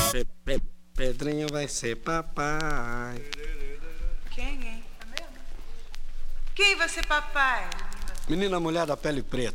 Pedrinho vai ser papai. Quem, hein? É mesmo? Quem vai ser papai? Menina mulher da pele preta.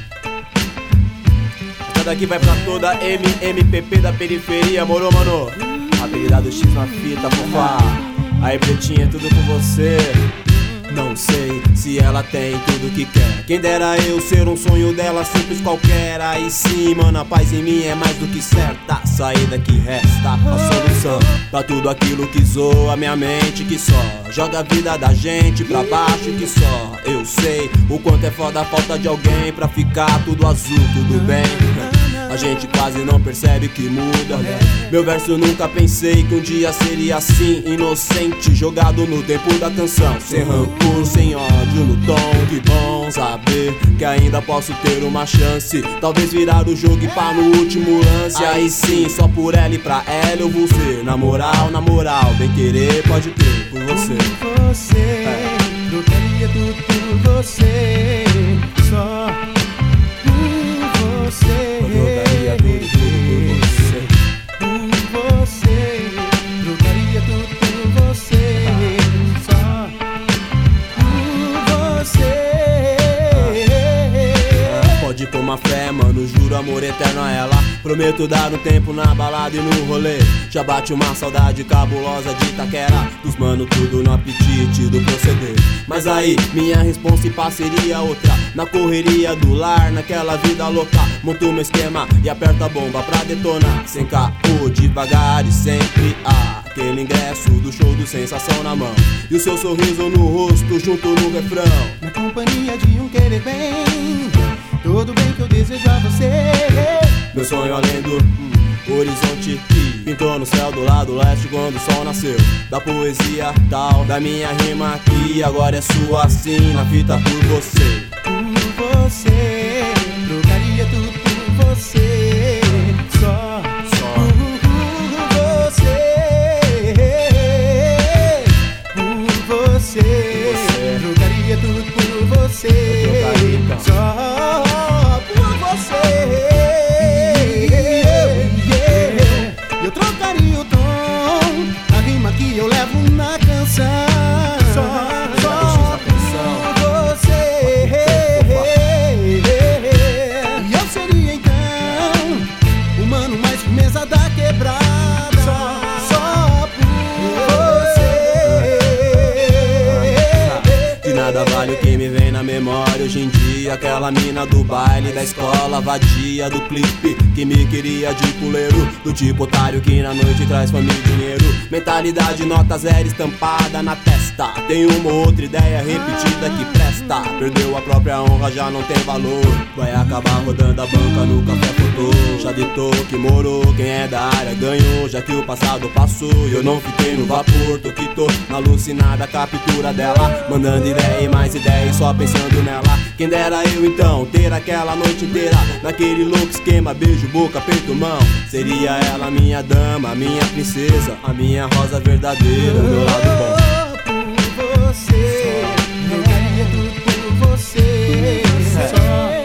Essa daqui vai pra toda MMPP da periferia, moro, mano? Habilidade X na fita, fofá. Aí, pretinha, tudo com você. Não sei se ela tem tudo que quer. Quem dera eu ser um sonho dela, simples qualquer. Aí sim, mano, a paz em mim é mais do que certa. Saída que resta, a solução pra tudo aquilo que zoa minha mente, que só joga a vida da gente pra baixo, que só eu sei o quanto é foda a falta de alguém pra ficar tudo azul, tudo bem. A gente quase não percebe que muda. Meu verso nunca pensei que um dia seria assim, inocente, jogado no tempo da canção, sem rancor, sem ódio no tom. Que bom saber que ainda posso ter uma chance, talvez virar o jogo e pá no último lance. Aí sim, só por ela e pra ela eu vou ser. Na moral, bem querer pode ter por você. Por você, trocaria tudo por você. Só por você. Trocaria tudo por você. Por você, trocaria tudo por você. Só por você. Pode pôr uma fé, mano, juro amor eterno a ela. Prometo dar um tempo na balada e no rolê. Já bate uma saudade cabulosa de Itaquera, dos mano tudo no apetite do proceder. Mas aí, minha responsa e parceria outra. Na correria do lar, naquela vida louca, monto meu esquema e aperta a bomba pra detonar. Sem caô, devagar e sempre aquele ingresso do show do Sensação na mão e o seu sorriso no rosto junto no refrão. Na companhia de um querer bem, todo bem que eu desejo a você. Meu sonho além do horizonte que pintou no céu do lado leste quando o sol nasceu. Da poesia tal, da minha rima que agora é sua assim, na fita por você. Por você, trocaria tudo por você. Só por você. Por você, trocaria tudo por você. Só por você. Eu trocaria o tom, a rima que eu levo na canção. Só por você. E eu seria então o mano mais firmeza da quebrada. Só por você. De nada vale o que me vem na memória hoje em dia. Aquela mina do baile, da escola vadia, do clipe que me queria de puleiro, do tipo otário que na noite traz fome e dinheiro. Mentalidade nota zero estampada na testa. Tem uma ou outra ideia repetida que presta. Perdeu a própria honra, já não tem valor. Vai acabar rodando a banca no café fotô. Já ditou que morou, quem é da área ganhou. Já que o passado passou e eu não fiquei no vapor. Tô que tô na alucinada captura dela, mandando ideia e mais ideia e só pensando nela. Quem dera eu então ter aquela noite inteira naquele louco esquema, beijo, boca, peito, mão. Seria ela minha dama, minha princesa, a minha rosa verdadeira, meu lado bom. Por você, trocaria tudo por você. Só